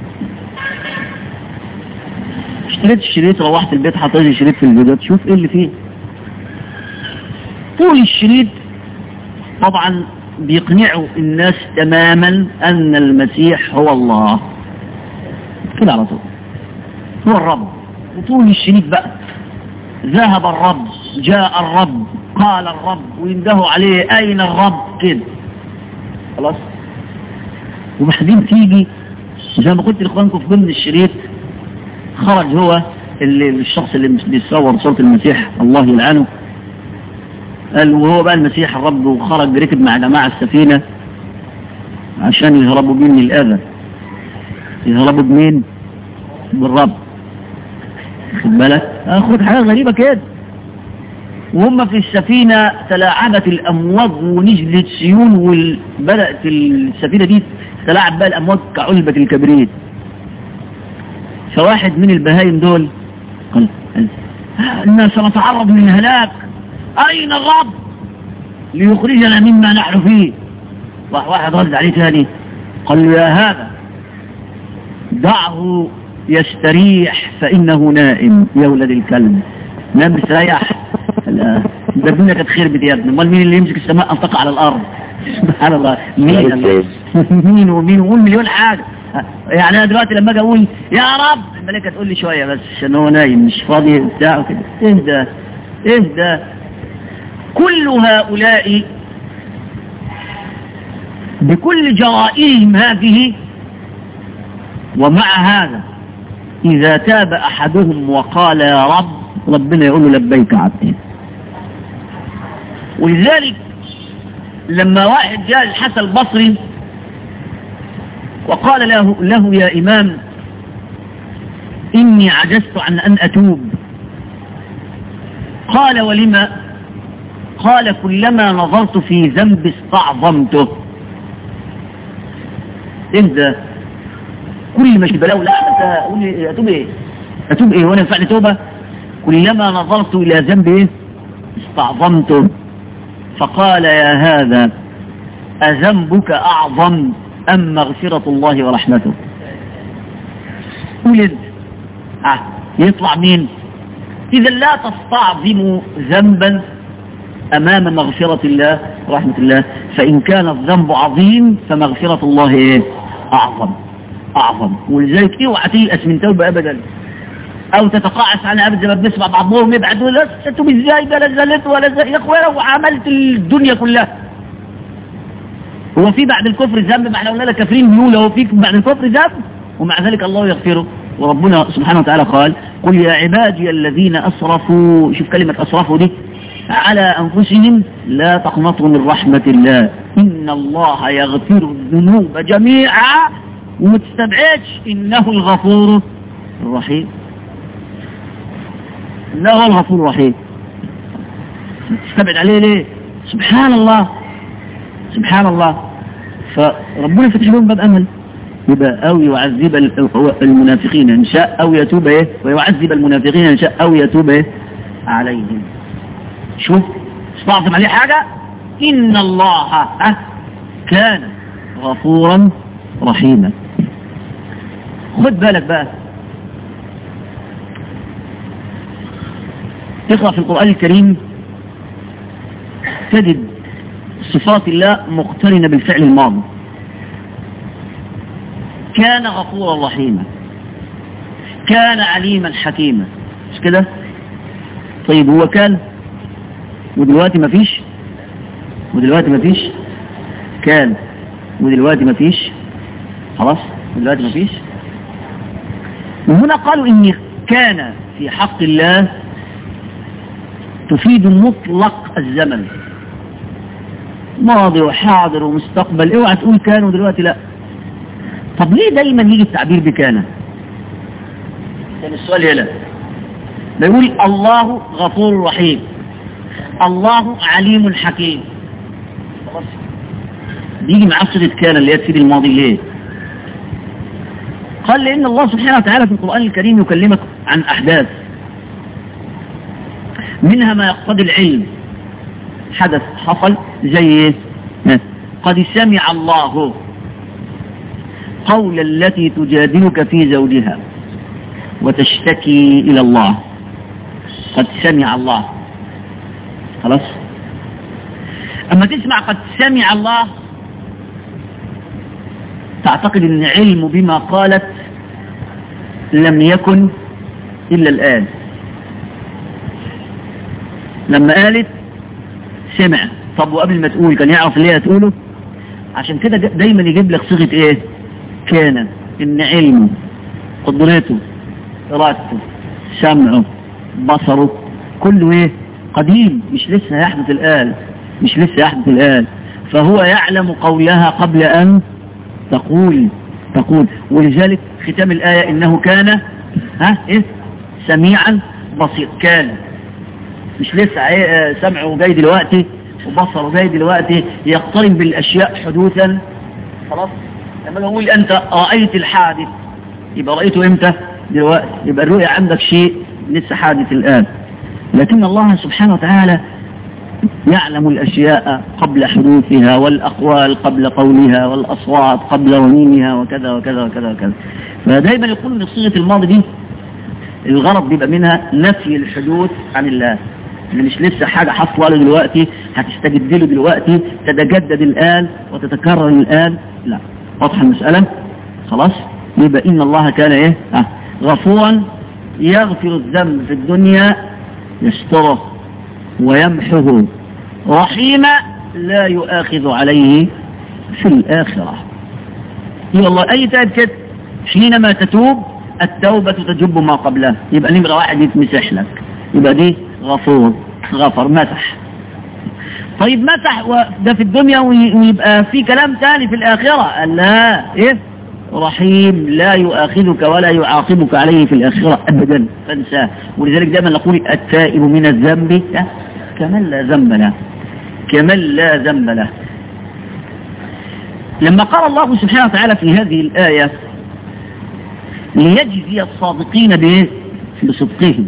اشتريت الشريط، روحت البيت حطيت الشريط في الفيديو تشوف ايه اللي فيه. طول الشريط طبعا بيقنعوا الناس تماما أن المسيح هو الله كده على طول، هو الرب. وطول الشريك بقى ذهب الرب، جاء الرب، قال الرب، ويندهوا عليه أين الرب كده خلاص. وبعدين تيجي زي ما قلت لإخوانكم في ضمن الشريط، خرج هو اللي الشخص اللي بيصور صورة المسيح الله يلعنه، قال وهو بقى المسيح الرب، وخرج ركب مع جماعة السفينة عشان يهربوا من الأذى. يهربوا بمين؟ بالرب. خد بالك، اخد حاجة غريبة كده. وهم في السفينة تلاعبت الأمواج ونزلت سيول، وبدأت السفينة دي تلاعب بقى الأمواج كعلبة الكبريت. فواحد من البهايم دول قال إننا سنتعرض للهلاك، أين الرب ليخرجنا مما نحن فيه؟ واحد رد عليه ثاني قال له يا هذا دعه يستريح فإنه نائم يا ولد الكلب، نام استريح. الدنيا كانت خربت يا ابني، امال مين اللي يمسك السماء انطق على الارض؟ سبحان الله، مين مين ومين وقول مليون حاجه. يعني انا دلوقتي لما اجي اقول يا رب الملائكه تقول لي شويه بس عشان هو نايم مش فاضي بتاعه كده. اهدى اهدى. كل هؤلاء بكل جرائمهم هذه، ومع هذا إذا تاب أحدهم وقال يا رب ربنا يقول له لبيك عبدي. ولذلك لما واحد جاء الحسن البصري وقال له, له يا إمام إني عجزت عن أن أتوب، قال ولما؟ قال كلما نظرت في ذنب استعظمته. إذا كل ما شبلاه لا أقول لي أتوب إيه أتوب إيه وأنا فعل توبة؟ كلما نظرت إلى ذنب إيه استعظمته. فقال يا هذا أذنبك أعظم أم مغفرة الله ورحمته؟ ولد آه. يطلع مين؟ إذا لا تستعظم ذنبا أمام مغفرة الله ورحمة الله، فإن كان الذنب عظيم فمغفرة الله إيه؟ أعظم أعظم. ولذلك اوعى تيأس من توبة أبدا أو تتقاعس عنها أبدا. ما بنسمع بعضهم يبعدوا لا تتوب إزاي ده لا زلت ولا زي يا أخويا لو عملت الدنيا كلها. هو في بعد الكفر ذنب؟ ما احنا قلنا لك كافرين بيقولوا هو في بعد الكفر ذنب ومع ذلك الله يغفره. وربنا سبحانه وتعالى قال قل يا عبادي الذين أسرفوا، شوف كلمة أسرفوا دي، على أنفسهم لا تقنطوا من رحمة الله إن الله يغفر الذنوب جميعا وما تستبعدش إنه الغفور الرحيم. إنه هو الغفور الرحيم، تستبعد عليه ليه؟ سبحان الله سبحان الله. فربنا يفتح لهم باب أمل، يبقى أو يعذب المنافقين إن شاء أو يتوب إيه، ويعذب المنافقين إن شاء أو يتوب إيه عليهم. شوف استعظم عليه حاجة، إن الله كان غفورا رحيما. خد بالك بقى، تقرأ في القرآن الكريم تجد صفات الله مقترنة بالفعل الماضي. كان غفورا رحيما، كان عليما حكيما، مش كده؟ طيب هو كان ودلوقتي ما فيش، ودلوقتي ما فيش، كان ودلوقتي ما فيش، خلاص ودلوقتي ما فيش. وهنا قالوا إن كان في حق الله تفيد مطلق الزمن، ماضي وحاضر ومستقبل. اوعى تقول كان ودلوقتي لا. طب ليه دايما يجي التعبير بكان؟ يعني السؤال هنا بيقول الله غفور رحيم، الله عليم حكيم، خلاص بيجي معاه صيغه كان اللي هي تفيد الماضي. ليه؟ قال لأن الله سبحانه وتعالى في القرآن الكريم يكلمك عن أحداث منها ما يقتضي العلم، حدث حصل زي قد سمع الله قول التي تجادلك في زوجها وتشتكي إلى الله. قد سمع الله، خلاص. اما تسمع قد سمع الله تعتقد ان علمه بما قالت لم يكن الا الان. لما قالت سمع، طب وقبل ما تقول كان يعرف اللي هي تقوله؟ عشان كده دايما يجيب لك صيغه ايه؟ كان، ان علمه، قدرته، ارادته، سمعه، بصره، كله ايه؟ قديم، مش لسه يحدث الآن، مش لسه يحدث الآن. فهو يعلم قولها قبل أن تقول تقول ولذلك ختام الآية إنه كان ها إيه؟ سميعا بصير. كان مش لسه ايه سمعه جاي دلوقتي وبصره جاي دلوقتي يقترن بالأشياء حدوثا. خلاص لما نقول أنت رأيت الحادث يبقى رأيته إمتى؟ دلوقتي. يبقى الرؤية عندك شيء لسه حادث الآن. لكن الله سبحانه وتعالى يعلم الأشياء قبل حدوثها، والأقوال قبل قولها، والأصوات قبل رنينها، وكذا وكذا وكذا وكذا. فدايما يقول ان صيغة الماضي دي الغرض بيبقى منها نفي الحدوث عن الله، اللي مش لسه حاجة حصلة له دلوقتي هتستجد له دلوقتي تتجدد الآن وتتكرر الآن. لا، واضحة المسألة؟ خلاص. يبقى إن الله كان إيه؟ آه. غفورا يغفر الذنب في الدنيا يستره ويمحه، رحيما لا يؤاخذ عليه في الآخرة. يا الله أي تاب كده حينما تتوب التوبة تجب ما قبلها. يبقى نمرة واحد يتمسح لك، يبقى دي غفور، غفر، مسح. طيب مسح ده في الدنيا ويبقى في كلام تاني في الآخرة؟ لا، إيه؟ رحيم لا يؤاخذك ولا يعاقبك عليه في الآخرة أبدا، فانساه. ولذلك دائما نقول التائب من الذنب كمن لا ذنب له، كمن لا ذنب له. لما قال الله سبحانه وتعالى في هذه الآية ليجزي الصادقين بايه؟ بصدقهم.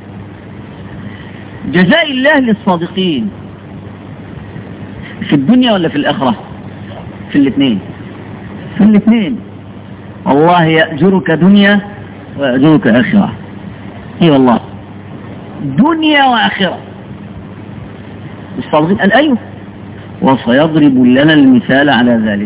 جزاء الله للصادقين في الدنيا ولا في الآخرة؟ في الاثنين، في الاثنين. الله يأجرك دنيا ويأجرك آخرة. اي والله، دنيا وآخرة. الصادقين قال ايوه، وسيضرب لنا المثال على ذلك.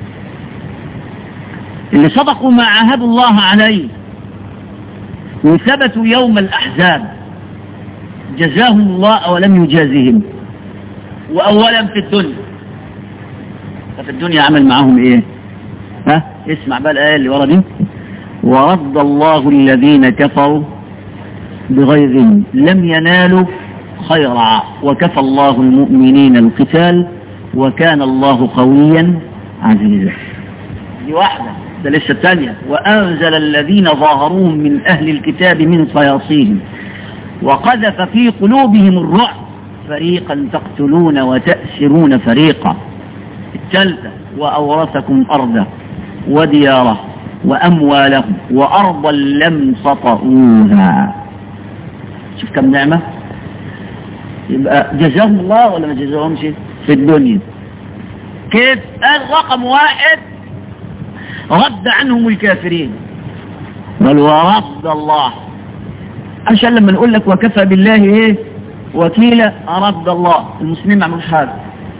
اللي صدقوا ما عاهدوا الله عليه وثبتوا يوم الأحزاب جزاهم الله أولم يجازهم. وأولا في الدنيا، ففي الدنيا عمل معهم ايه؟ ها؟ اسمع بقى الآية اللي ورا دي: ورد الله الذين كفروا بغيظهم لم ينالوا خيرا وكفى الله المؤمنين القتال وكان الله قويا عزيزا. دي واحدة، ده لسه الثانية: وأنزل الذين ظاهروهم من أهل الكتاب من صياصيهم وقذف في قلوبهم الرعب فريقا تقتلون وتأسرون فريقا. الثالثة: وأورثكم أرضا ودياره وأموالهم وأرضا لم تطئوها. شوف كم نعمة. يبقى جزاهم الله ولا ما جزاهمش في الدنيا؟ كيف؟ قال رقم واحد رد عنهم الكافرين، بل ورد الله. عشان لما نقول لك وكفى بالله ايه وكيلا، رد الله. المسلمين ما عملوش حاجه.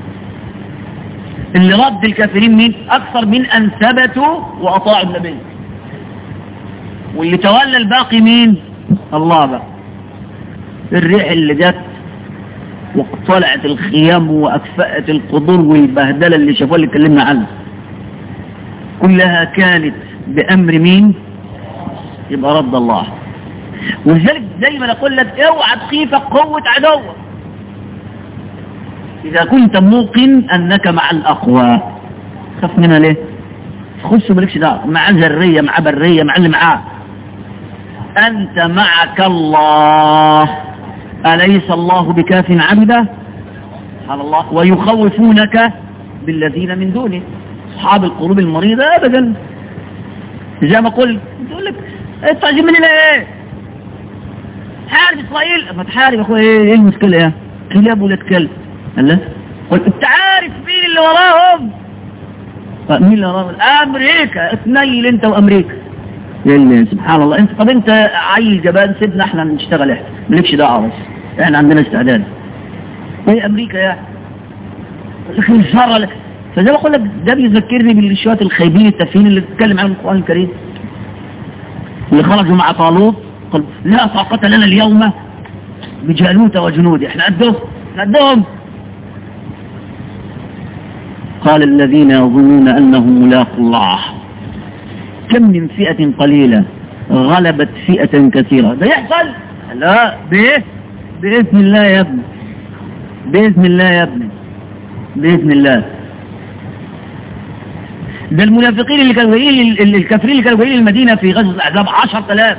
اللي رد الكافرين مين؟ اكثر من ان ثبتوا واطاعوا النبي. واللي تولى الباقي مين؟ الله بقى. الريح اللي جت واقتلعت الخيام واكفأت القدور والبهدله اللي شافوها اللي اتكلمنا عنها كلها كانت بامر مين؟ يبقى رد الله. ولذلك دايما اقول لك اوعى تخيف قوه عدوك اذا كنت موقن انك مع الاقوى. خاف منها ليه؟ خش مالكش دعوه، مع ذريه مع بريه مع اللي معاه. انت معك الله، أليس الله بكاف عبده؟ سبحان الله. ويخوفونك بالذين من دونه أصحاب القلوب المريضة. أبدا، زي ما قلت تقول لك تعجب مننا إيه؟ حارب إسرائيل. ما تحارب يا أخوي، إيه المشكلة يا كلاب ولا كلب؟ الله، أنت عارف مين اللي وراهم؟ مين اللي وراهم؟ أمريكا. تنيل أنت وأمريكا. يلي سبحان الله. انت طب انت عيل جبان، سيبنا احنا نشتغل، احنا مالكش دعوه، بس احنا عندنا استعداد. ايه امريكا يعني؟ لكن الشر فزي ما اقول لك ده بيذكرني بالشوات الخايبين التافهين اللي بتتكلم عنهم القرآن الكريم اللي خرجوا مع طالوت قال لا طاقة لنا اليوم بجالوت وجنوده احنا قدهم احنا قدهم قال الذين يظنون انهم ملاقوا الله كم من فئة قليلة غلبت فئة كثيرة ده يحصل لا بايه بإذن الله يا ابني بإذن الله يا ابني بإذن الله ده المنافقين اللي كانوا جايين الكافرين اللي كانوا جايين المدينة في غزوة الأحزاب عشرة آلاف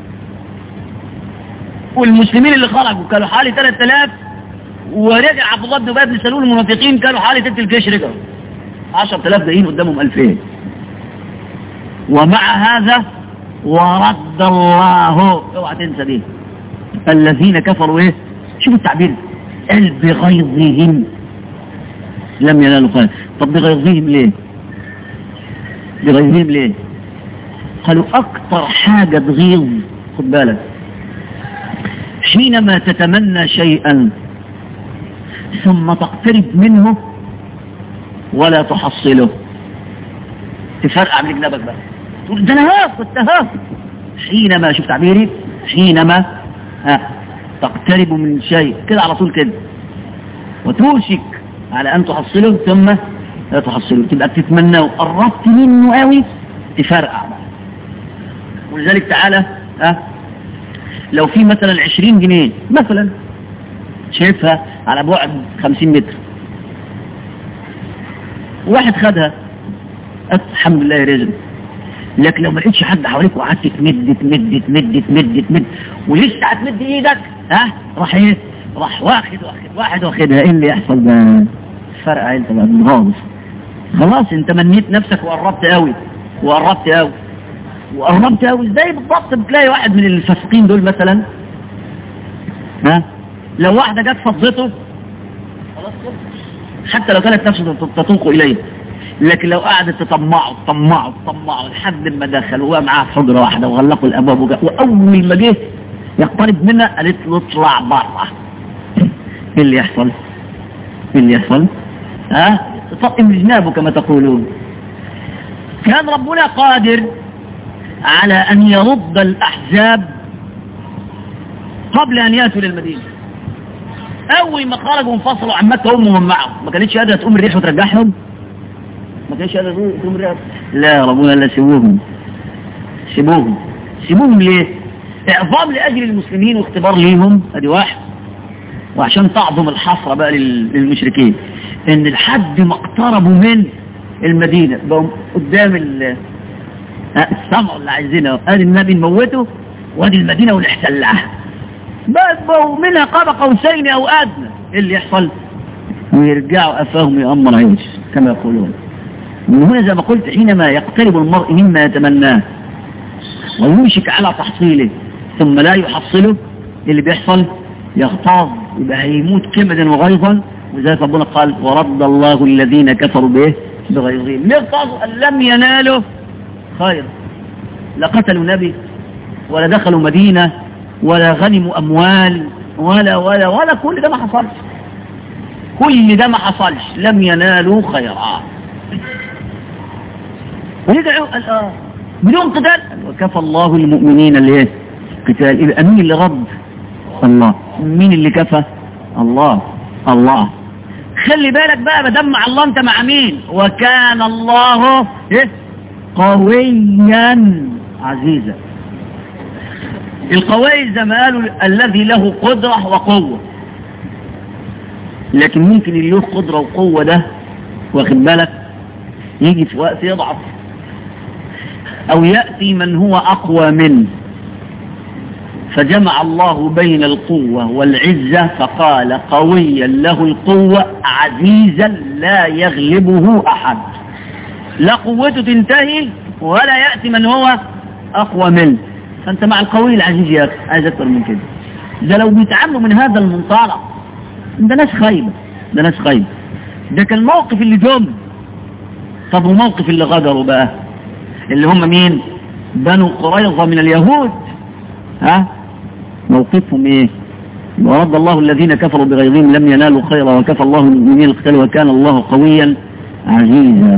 والمسلمين اللي خرجوا كانوا حوالي ثلاثة آلاف ورجع عبد الله بن أبي بن سلول المنافقين كانوا حوالي ثلث الجيش رجعوا عشرة آلاف جايين قدامهم ألفين ومع هذا ورد الله اوعى تنسى دي الذين كفروا ايه شوف التعبير قال بغيظهم لم ينالوا خير طب بغيظهم ليه بغيظهم ليه قالوا اكتر حاجة تغيظ خد بالك حينما تتمنى شيئا ثم تقترب منه ولا تحصله تفرقع من جنبك بقى تقول ده انا هاخد ده هاخد حينما شوف تعبيري حينما ها تقترب من شيء كده على طول كده وتوشك على ان تحصله ثم لا تحصله تبقى بتتمناه قربت منه قوي تفرقع بقى ولذلك تعالى ها لو في مثلا عشرين جنيه مثلا شايفها على بعد خمسين متر واحد خدها الحمد لله يا رزق لكن لو ما لقيتش حد حواليك وقعدت تمد تمد تمد تمد تمد ولسه هتمد ايدك ها راح ايه راح واخد واخد واحد واخدها ايه اللي يحصل بقى فرق انت بقى بالغاص خلاص انت منيت نفسك وقربت قوي وقربت قوي وقربت قوي ازاي بالضبط بتلاقي واحد من الفاسقين دول مثلا ها لو واحده جت فضته خلاص حتى لو كانت نفسه تتوق اليه لكن لو قعدت تطمعه تطمعه تطمعه لحد ما دخل وهو معاه حجره واحده وغلقوا الابواب وجاء واول ما جه يقترب منها قالت له اطلع بره ايه اللي يحصل ايه اللي يحصل ها تطقم جنابه كما تقولون كان ربنا قادر على ان يرد الاحزاب قبل ان ياتوا للمدينه اول ما خرجوا وانفصلوا عن مكه امهم معهم ما كانتش قادره تقوم الريح وترجعهم ما كانش قادره تقوم الريح لا ربنا لا سيبوهم سيبوهم سيبوهم ليه اعظام لاجل المسلمين واختبار ليهم ادي واحد وعشان تعظم الحسره بقى للمشركين ان لحد ما اقتربوا من المدينه بقوا قدام السمع اللي عايزينه ادي النبي نموته وادي المدينه ونحتلها بقوا منها قاب قوسين او ادنى ايه اللي يحصل ويرجعوا افاهم يامر عيش كما يقولون من هنا زي ما قلت حينما يقترب المرء مما يتمناه ويوشك على تحصيله ثم لا يحصله اللي بيحصل يغتاظ يبقى هيموت كمدا وغيظا وذلك ربنا قال ورد الله الذين كفروا به بغيظهم يغتاظوا ان لم ينالوا خير لا قتلوا نبي ولا دخلوا مدينه ولا غنموا اموال ولا ولا ولا كل ده ما حصلش كل ده ما حصلش لم ينالوا خيرا ويدعوا الآن بدون قتال وكفى الله المؤمنين اللي قتال يبقى مين اللي رد الله مين اللي كفى الله الله خلي بالك بقى بدم مع الله انت مع مين وكان الله ايه قويا عزيزا القوي زي ما قالوا الذي له قدرة وقوة لكن ممكن اللي له قدرة وقوة ده واخد بالك يجي في وقت يضعف او يأتي من هو اقوى منه فجمع الله بين القوة والعزة فقال قويا له القوة عزيزا لا يغلبه احد لا قوته تنتهي ولا يأتي من هو اقوى منه فانت مع القوي العزيز يا اخي عايز اكتر من كده ده لو بيتعاملوا من هذا المنطلق ده ناس خايبة ده ناس خايبة ده كان موقف اللي جم طب وموقف اللي غدروا بقى اللي هم مين بنو قريظة من اليهود ها موقفهم ايه ورد الله الذين كفروا بغيظهم لم ينالوا خيرا وكفى الله المؤمنين القتال وكان الله قويا عزيزا.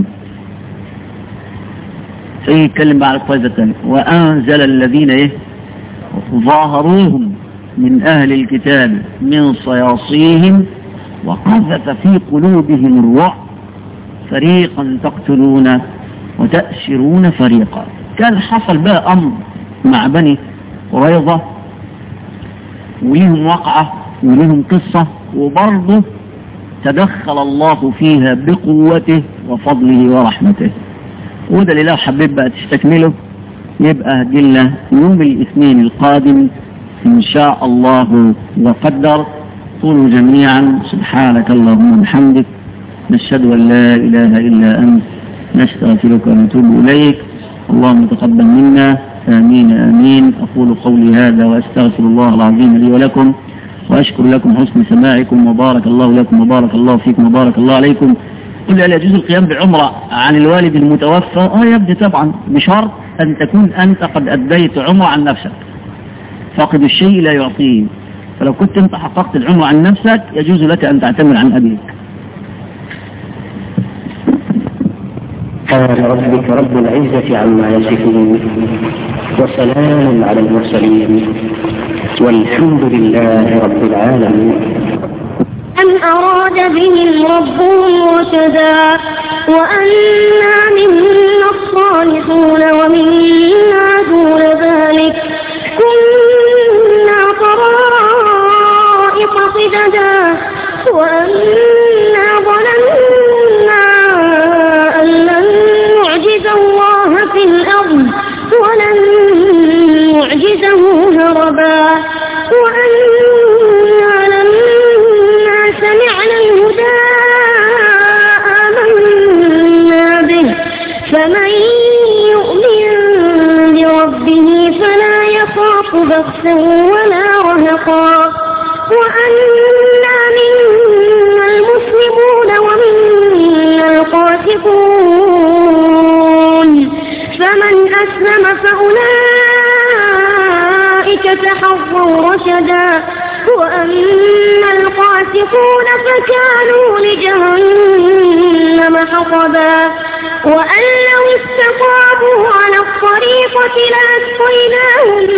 فيتكلم بعد الطائفة الثانية وأنزل الذين إيه ظاهروهم من أهل الكتاب من صياصيهم وقذف في قلوبهم الرعب فريقا تقتلون وتأسرون فريقا. كان حصل بقى أمر مع بني قريظة وليهم وقعة وليهم قصة وبرضه تدخل الله فيها بقوته وفضله ورحمته. وده اللي لو حبيت بقى تستكمله يبقى هدلنا يوم الاثنين القادم إن شاء الله وقدر. قولوا جميعا سبحانك اللهم وبحمدك نشهد أن لا إله إلا أنت نستغفرك ونتوب إليك. اللهم تقبل منا آمين آمين. أقول قولي هذا وأستغفر الله العظيم لي ولكم وأشكر لكم حسن سماعكم وبارك الله لكم وبارك الله فيكم وبارك الله عليكم. قل هل يجوز القيام بعمرة عن الوالد المتوفى؟ اه يبدو طبعا بشرط أن تكون أنت قد أديت عمرة عن نفسك. فاقد الشيء لا يعطيه. فلو كنت أنت حققت العمرة عن نفسك يجوز لك أن تعتمر عن أبيك. سبحان ربك رب العزة عما يصفون وسلام على المرسلين والحمد لله رب العالمين. أن أراد بهم ربهم رشدا وأنا منا الصالحون ومنا دون ذلك كنا طرائق قددا وأنا ظننا أن لن نعجز الله في الأرض ولن نعجزه هربا وأنا لما سمعنا الهدى آمنا به فمن يؤمن بربه فلا يخاف بخسا ولا رهقا وأنا منا المسلمون ومنا القاسطون فمن أسلم فأولئك تحروا رشدا وأما القاسطون فكانوا لجهنم حطبا وأن لو استقاموا على الطريقة لأسقيناهم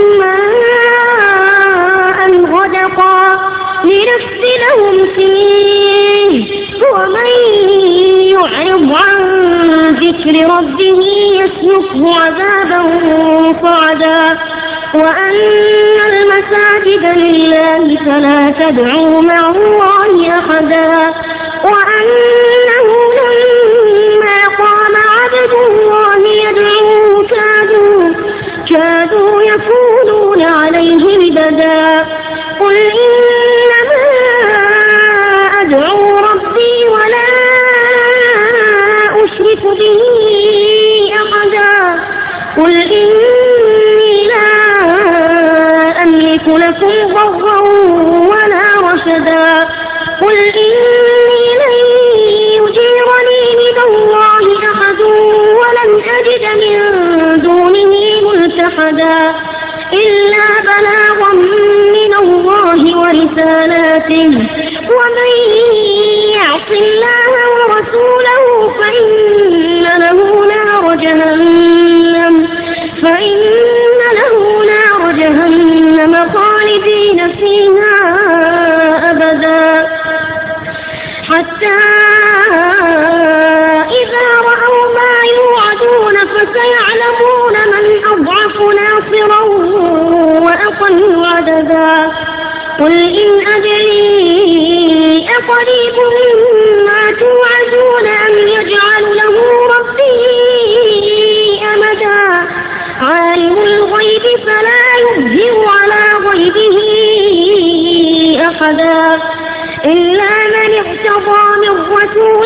ماء غدقا لنفتنهم فيه ومن يعرض عن ذكر ربه يسلكه عذابا صعدا وأن المساجد لله فلا تدعوا مع الله أحدا وأنه لما قام عبد الله يدعوه كادوا كادوا يكونون عليه لبدا قل إنما أدعو ربي ولا أشرك به أحدا قل إني لا أملك لكم ضرا ولا رشدا قل إني لن يجيرني من الله أحد ولن أجد من دونه ملتحدا إلا بلاغا من الله ورسالاته ومن يعص الله ورسوله فإن له نار جهنم فإن له نار جهنم خالدين فيها أبدا حتى إذا رأوا ما يوعدون فسيعلمون من أضعف ناصرا وأقل عددا قل إن أدري أقريب ما توعدون أم يجعل له ربي أمدا عالم الغيب فلا يظهر على غيبه أحدا إلا من ارتضى من رسول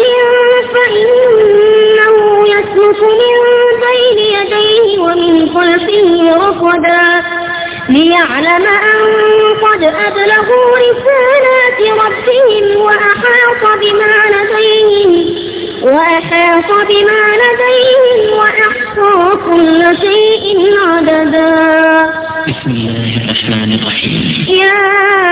فإنه يسلك من بين يديه ومن خلفه رصدا ليعلم أن قد أبلغوا رسالات ربهم وأحاط بما لديهم وأحاط بما لديهم وأحصى كل شيء عددا. بسم الله الرحمن الرحيم. يا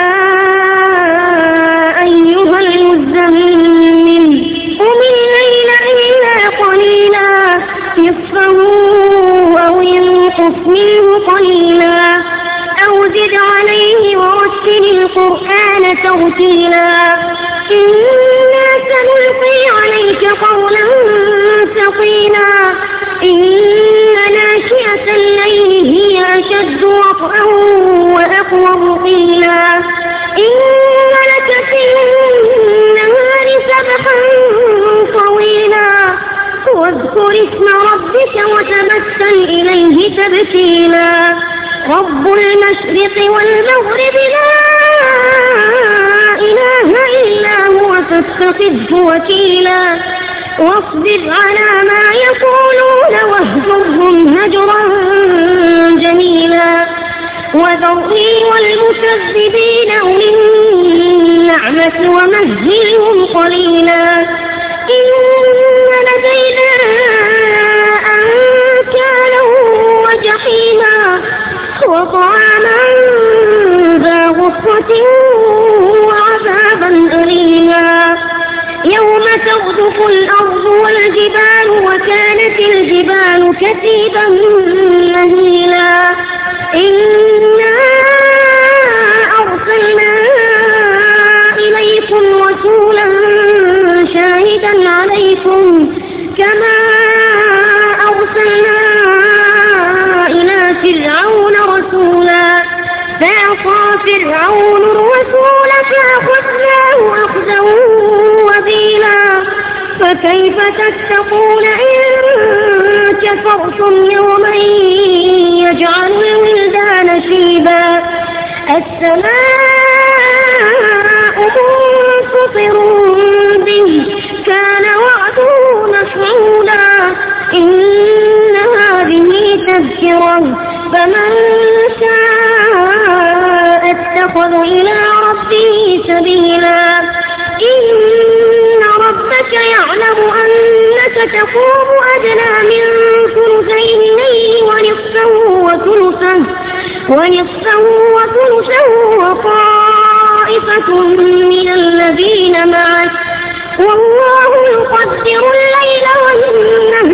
أيها المزمل قم الليل إلا قليلا نصفه أو انقص منه قليلا أو زد عليه ورتل القرآن ترتيلا إنا سنلقي عليك قولا ثقيلا إن ناشئة الليل هي أشد وطئا وأقوم قيلا إن لك في النهار سبحا طويلا واذكر اسم ربك وتبتل إليه تبتيلا رب المشرق والمغرب لا إله إلا هو فاتخذه وكيلا واصبر على ما يقولون واهجرهم هجرا جميلا وذرني والمكذبين أولي النعمة ومهلهم قليلا إن لدينا أنكالا وجحيما وطعاما ذا غصة وعذابا أليما يوم ترجف الأرض والجبال وكانت الجبال كثيبا مهيلا إنا أرسلنا إليكم رسولا شاهدا عليكم كما أرسلنا إلى فرعون رسولا فعصى فرعون الرسول فأخذناه أخذا وبيلا فكيف تتقون إن كفرتم يوما يجعل الولدان شيبا السماء منفطر به كان وعده مفعولا إن هذه تذكرة فمن شاء اتخذ إلى ربه سبيلا إن ربك يعلم أنك تقوم أدنى من ثلثي الليل ونصفه وثلثه ونصفه وثلثه وطائفة من الذين معك والله يقدر الليل والنهار